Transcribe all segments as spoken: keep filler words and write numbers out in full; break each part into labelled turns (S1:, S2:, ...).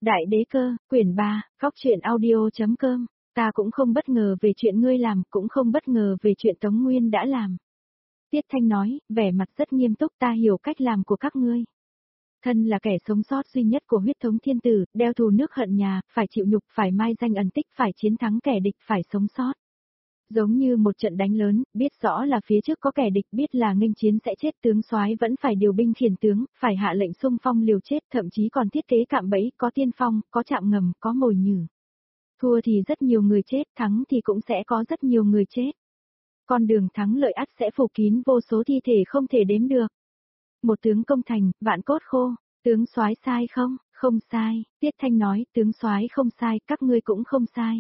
S1: Đại đế cơ, quyển ba, phóc truyện audio.com, ta cũng không bất ngờ về chuyện ngươi làm, cũng không bất ngờ về chuyện Tống Nguyên đã làm. Tiết Thanh nói, vẻ mặt rất nghiêm túc, ta hiểu cách làm của các ngươi. Thân là kẻ sống sót duy nhất của huyết thống thiên tử, đeo thù nước hận nhà, phải chịu nhục, phải mai danh ẩn tích, phải chiến thắng kẻ địch, phải sống sót. Giống như một trận đánh lớn, biết rõ là phía trước có kẻ địch, biết là nghênh chiến sẽ chết, tướng soái vẫn phải điều binh khiển tướng, phải hạ lệnh xung phong liều chết, thậm chí còn thiết kế cạm bẫy, có tiên phong, có chạm ngầm, có mồi nhử. Thua thì rất nhiều người chết, thắng thì cũng sẽ có rất nhiều người chết. Con đường thắng lợi ắt sẽ phủ kín vô số thi thể không thể đếm được. Một tướng công thành, vạn cốt khô, tướng soái sai không? Không sai, Tiết Thanh nói, tướng soái không sai, các ngươi cũng không sai.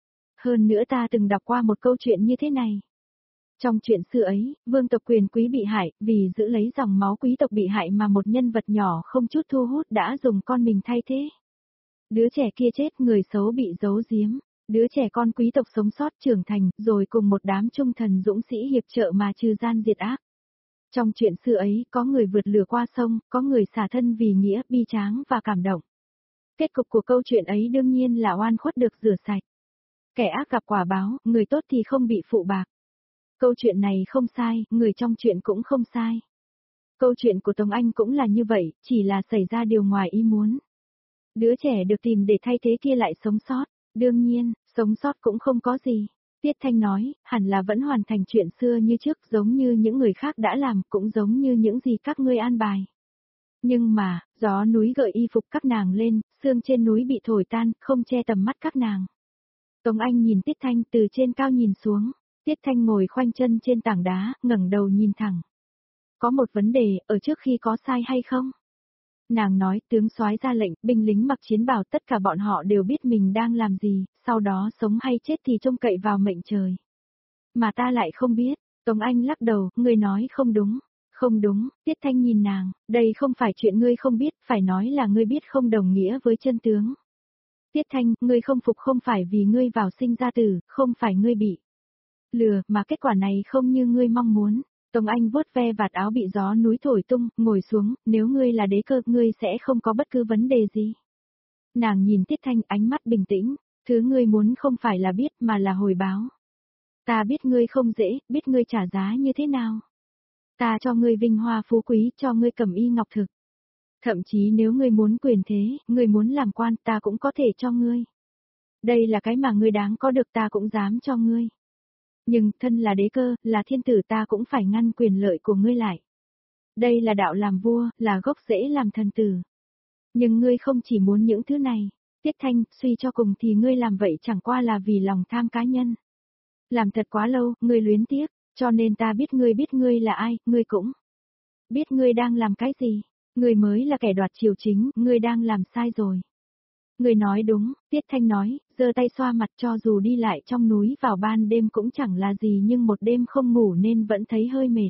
S1: Hơn nữa ta từng đọc qua một câu chuyện như thế này. Trong chuyện xưa ấy, vương tộc quyền quý bị hại, vì giữ lấy dòng máu quý tộc bị hại mà một nhân vật nhỏ không chút thu hút đã dùng con mình thay thế. Đứa trẻ kia chết, người xấu bị giấu giếm. Đứa trẻ con quý tộc sống sót trưởng thành, rồi cùng một đám trung thần dũng sĩ hiệp trợ mà trừ gian diệt ác. Trong chuyện xưa ấy, có người vượt lửa qua sông, có người xả thân vì nghĩa, bi tráng và cảm động. Kết cục của câu chuyện ấy đương nhiên là oan khuất được rửa sạch. Kẻ ác gặp quả báo, người tốt thì không bị phụ bạc. Câu chuyện này không sai, người trong chuyện cũng không sai. Câu chuyện của Tống Anh cũng là như vậy, chỉ là xảy ra điều ngoài ý muốn. Đứa trẻ được tìm để thay thế kia lại sống sót. Đương nhiên, sống sót cũng không có gì. Tiết Thanh nói, hẳn là vẫn hoàn thành chuyện xưa như trước, giống như những người khác đã làm, cũng giống như những gì các ngươi an bài. Nhưng mà, gió núi gợi y phục các nàng lên, sương trên núi bị thổi tan, không che tầm mắt các nàng. Tống Anh nhìn Tiết Thanh từ trên cao nhìn xuống. Tiết Thanh ngồi khoanh chân trên tảng đá, ngẩng đầu nhìn thẳng. Có một vấn đề, ở trước khi có sai hay không? Nàng nói, tướng soái ra lệnh, binh lính mặc chiến bào tất cả bọn họ đều biết mình đang làm gì, sau đó sống hay chết thì trông cậy vào mệnh trời. Mà ta lại không biết. Tống Anh lắc đầu, ngươi nói không đúng. Không đúng, Tiết Thanh nhìn nàng, đây không phải chuyện ngươi không biết, phải nói là ngươi biết không đồng nghĩa với chân tướng. Tiết Thanh, ngươi không phục không phải vì ngươi vào sinh ra tử, không phải ngươi bị lừa, mà kết quả này không như ngươi mong muốn. Tống Anh vuốt ve vạt áo bị gió núi thổi tung, ngồi xuống, nếu ngươi là đế cơ, ngươi sẽ không có bất cứ vấn đề gì. Nàng nhìn Tiết Thanh ánh mắt bình tĩnh, thứ ngươi muốn không phải là biết mà là hồi báo. Ta biết ngươi không dễ, biết ngươi trả giá như thế nào. Ta cho ngươi vinh hoa phú quý, cho ngươi cẩm y ngọc thực. Thậm chí nếu ngươi muốn quyền thế, ngươi muốn làm quan, ta cũng có thể cho ngươi. Đây là cái mà ngươi đáng có được, ta cũng dám cho ngươi. Nhưng, thân là đế cơ, là thiên tử, ta cũng phải ngăn quyền lợi của ngươi lại. Đây là đạo làm vua, là gốc rễ làm thần tử. Nhưng ngươi không chỉ muốn những thứ này. Tiết Thanh, suy cho cùng thì ngươi làm vậy chẳng qua là vì lòng tham cá nhân. Làm thật quá lâu, ngươi luyến tiếc, cho nên ta biết ngươi biết ngươi là ai, ngươi cũng biết ngươi đang làm cái gì. Ngươi mới là kẻ đoạt triều chính, ngươi đang làm sai rồi. Ngươi nói đúng, Tiết Thanh nói, giơ tay xoa mặt, cho dù đi lại trong núi vào ban đêm cũng chẳng là gì, nhưng một đêm không ngủ nên vẫn thấy hơi mệt.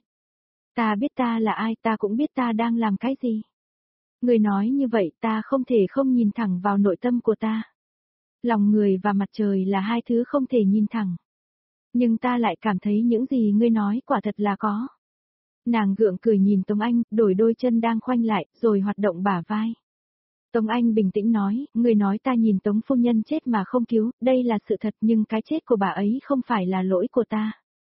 S1: Ta biết ta là ai, ta cũng biết ta đang làm cái gì. Ngươi nói như vậy, ta không thể không nhìn thẳng vào nội tâm của ta. Lòng người và mặt trời là hai thứ không thể nhìn thẳng. Nhưng ta lại cảm thấy những gì ngươi nói quả thật là có. Nàng gượng cười nhìn Tống Anh, đổi đôi chân đang khoanh lại, rồi hoạt động bả vai. Tống Anh bình tĩnh nói, người nói ta nhìn Tống phu nhân chết mà không cứu, đây là sự thật, nhưng cái chết của bà ấy không phải là lỗi của ta.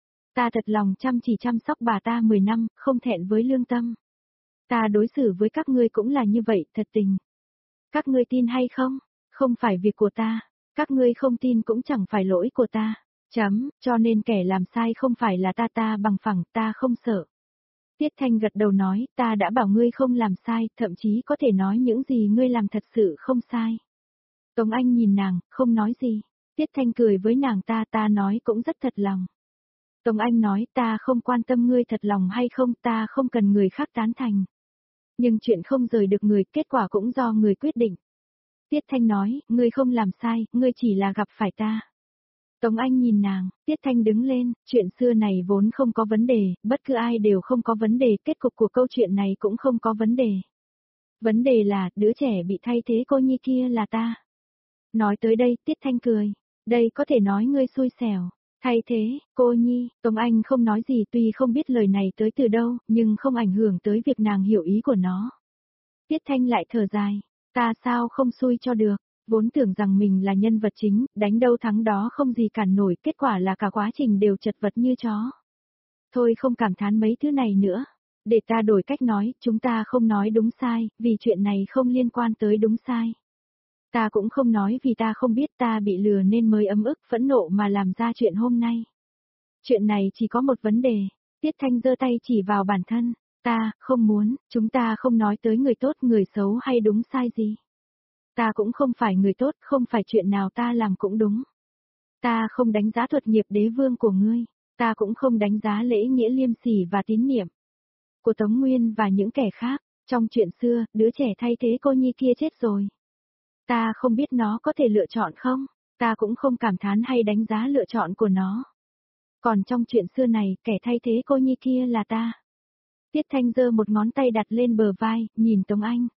S1: Ta thật lòng chăm chỉ chăm sóc bà ta mười năm, không thẹn với lương tâm. Ta đối xử với các ngươi cũng là như vậy, thật tình. Các ngươi tin hay không? Không phải việc của ta. Các ngươi không tin cũng chẳng phải lỗi của ta. Chấm, cho nên kẻ làm sai không phải là ta, ta bằng phẳng, ta không sợ. Tiết Thanh gật đầu nói, ta đã bảo ngươi không làm sai, thậm chí có thể nói những gì ngươi làm thật sự không sai. Tống Anh nhìn nàng, không nói gì. Tiết Thanh cười với nàng, ta ta nói cũng rất thật lòng. Tống Anh nói, ta không quan tâm ngươi thật lòng hay không, ta không cần người khác tán thành. Nhưng chuyện không rời được người, kết quả cũng do người quyết định. Tiết Thanh nói, ngươi không làm sai, ngươi chỉ là gặp phải ta. Tống Anh nhìn nàng, Tiết Thanh đứng lên, chuyện xưa này vốn không có vấn đề, bất cứ ai đều không có vấn đề, kết cục của câu chuyện này cũng không có vấn đề. Vấn đề là, đứa trẻ bị thay thế cô nhi kia là ta. Nói tới đây, Tiết Thanh cười, đây có thể nói ngươi xui xẻo. Thay thế, cô nhi, Tống Anh không nói gì, tuy không biết lời này tới từ đâu, nhưng không ảnh hưởng tới việc nàng hiểu ý của nó. Tiết Thanh lại thở dài, Ta sao không xui cho được, vốn tưởng rằng mình là nhân vật chính, đánh đâu thắng đó không gì cản nổi, kết quả là cả quá trình đều chật vật như chó. Thôi không cảm thán mấy thứ này nữa. Để ta đổi cách nói, chúng ta không nói đúng sai, vì chuyện này không liên quan tới đúng sai. Ta cũng không nói vì ta không biết ta bị lừa nên mới ấm ức phẫn nộ mà làm ra chuyện hôm nay. Chuyện này chỉ có một vấn đề. Tiết Thanh giơ tay chỉ vào bản thân. Ta, không muốn, chúng ta không nói tới người tốt người xấu hay đúng sai gì. Ta cũng không phải người tốt, không phải chuyện nào ta làm cũng đúng. Ta không đánh giá thuật nghiệp đế vương của ngươi. Ta cũng không đánh giá lễ nghĩa liêm sỉ và tín niệm của Tống Nguyên và những kẻ khác. Trong chuyện xưa, đứa trẻ thay thế cô nhi kia chết rồi. Ta không biết nó có thể lựa chọn không, ta cũng không cảm thán hay đánh giá lựa chọn của nó. Còn trong chuyện xưa này, kẻ thay thế cô nhi kia là ta. Tiết Thanh giơ một ngón tay đặt lên bờ vai, nhìn Tống Anh.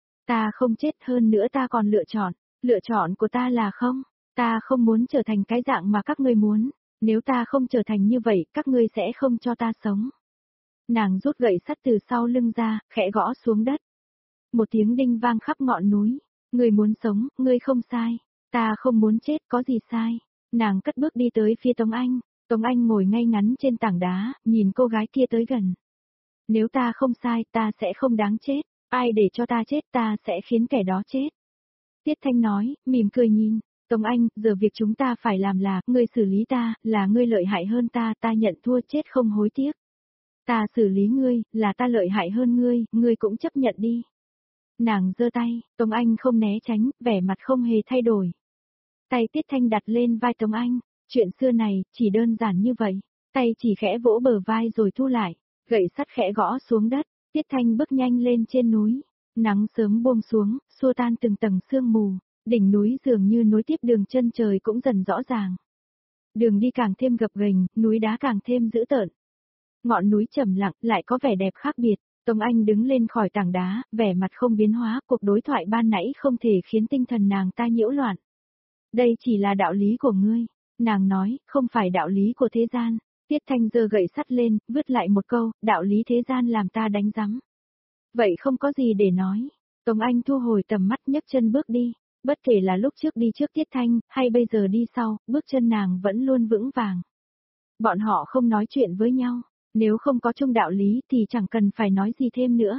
S1: Ta không chết, hơn nữa ta còn lựa chọn. Lựa chọn của ta là không. Ta không muốn trở thành cái dạng mà các ngươi muốn. Nếu ta không trở thành như vậy, các ngươi sẽ không cho ta sống. Nàng rút gậy sắt từ sau lưng ra, khẽ gõ xuống đất. Một tiếng đinh vang khắp ngọn núi. Ngươi muốn sống, ngươi không sai. Ta không muốn chết, có gì sai. Nàng cất bước đi tới phía Tống Anh. Tống Anh ngồi ngay ngắn trên tảng đá, nhìn cô gái kia tới gần. Nếu ta không sai, ta sẽ không đáng chết. Ai để cho ta chết, ta sẽ khiến kẻ đó chết. Tiết Thanh nói, mỉm cười nhìn. Tống Anh, giờ việc chúng ta phải làm là, ngươi xử lý ta, là ngươi lợi hại hơn ta, ta nhận thua chết không hối tiếc. Ta xử lý ngươi, là ta lợi hại hơn ngươi, ngươi cũng chấp nhận đi. Nàng giơ tay, Tống Anh không né tránh, vẻ mặt không hề thay đổi. Tay Tiết Thanh đặt lên vai Tống Anh, chuyện xưa này, chỉ đơn giản như vậy. Tay chỉ khẽ vỗ bờ vai rồi thu lại, gậy sắt khẽ gõ xuống đất, Tiết Thanh bước nhanh lên trên núi. Nắng sớm buông xuống, xua tan từng tầng sương mù, đỉnh núi dường như nối tiếp đường chân trời cũng dần rõ ràng. Đường đi càng thêm gập ghềnh, núi đá càng thêm dữ tợn. Ngọn núi trầm lặng lại có vẻ đẹp khác biệt. Tống Anh đứng lên khỏi tảng đá, vẻ mặt không biến hóa, cuộc đối thoại ban nãy không thể khiến tinh thần nàng ta nhiễu loạn. Đây chỉ là đạo lý của ngươi, nàng nói, không phải đạo lý của thế gian. Tiết Thanh giơ gậy sắt lên, vứt lại một câu, đạo lý thế gian làm ta đánh rắm. Vậy không có gì để nói. Tống Anh thu hồi tầm mắt nhấc chân bước đi, bất kể là lúc trước đi trước Tiết Thanh, hay bây giờ đi sau, bước chân nàng vẫn luôn vững vàng. Bọn họ không nói chuyện với nhau. Nếu không có chung đạo lý thì chẳng cần phải nói gì thêm nữa.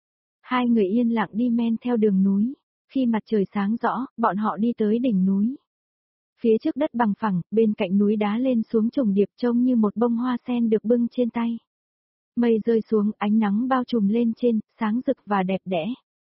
S1: Hai người yên lặng đi men theo đường núi. Khi mặt trời sáng rõ, bọn họ đi tới đỉnh núi. Phía trước đất bằng phẳng, bên cạnh núi đá lên xuống trùng điệp trông như một bông hoa sen được bưng trên tay. Mây rơi xuống, ánh nắng bao trùm lên trên, sáng rực và đẹp đẽ.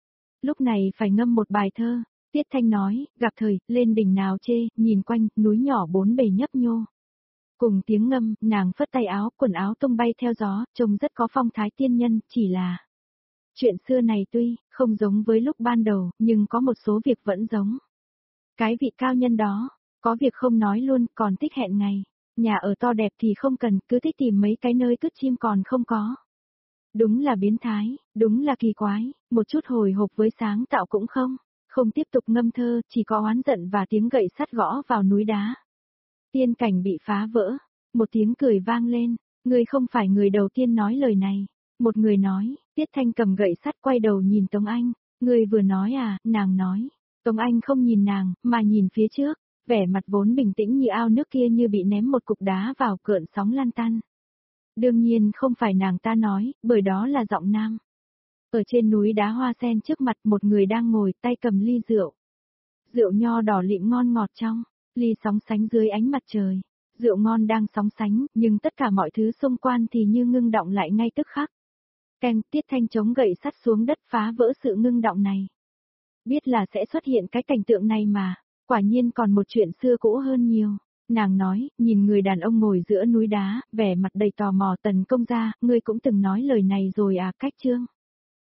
S1: Lúc này phải ngâm một bài thơ. Tiết Thanh nói, gặp thời, lên đỉnh nào chê, nhìn quanh, núi nhỏ bốn bề nhấp nhô. Cùng tiếng ngâm, nàng phất tay áo, quần áo tung bay theo gió, trông rất có phong thái tiên nhân, chỉ là... Chuyện xưa này tuy, không giống với lúc ban đầu, nhưng có một số việc vẫn giống. Cái vị cao nhân đó, có việc không nói luôn, còn thích hẹn ngày. Nhà ở to đẹp thì không cần, cứ thích tìm mấy cái nơi cất chim còn không có. Đúng là biến thái, đúng là kỳ quái, một chút hồi hộp với sáng tạo cũng không. Không tiếp tục ngâm thơ, chỉ có oán giận và tiếng gậy sắt gõ vào núi đá. Tiên cảnh bị phá vỡ, một tiếng cười vang lên, ngươi không phải người đầu tiên nói lời này. Một người nói, Tiết Thanh cầm gậy sắt quay đầu nhìn Tống Anh, ngươi vừa nói à, nàng nói. Tống Anh không nhìn nàng, mà nhìn phía trước, vẻ mặt vốn bình tĩnh như ao nước kia như bị ném một cục đá vào cơn sóng lan tăn. Đương nhiên không phải nàng ta nói, bởi đó là giọng nam. Ở trên núi đá hoa sen trước mặt một người đang ngồi tay cầm ly rượu. Rượu nho đỏ lịm ngon ngọt trong. Ly sóng sánh dưới ánh mặt trời. Rượu ngon đang sóng sánh, nhưng tất cả mọi thứ xung quanh thì như ngưng động lại ngay tức khắc. Keng, Tiết Thanh chống gậy sắt xuống đất phá vỡ sự ngưng động này. Biết là sẽ xuất hiện cái cảnh tượng này mà, quả nhiên còn một chuyện xưa cũ hơn nhiều. Nàng nói, nhìn người đàn ông ngồi giữa núi đá, vẻ mặt đầy tò mò. Tần công gia, ngươi cũng từng nói lời này rồi à, Cách Trương.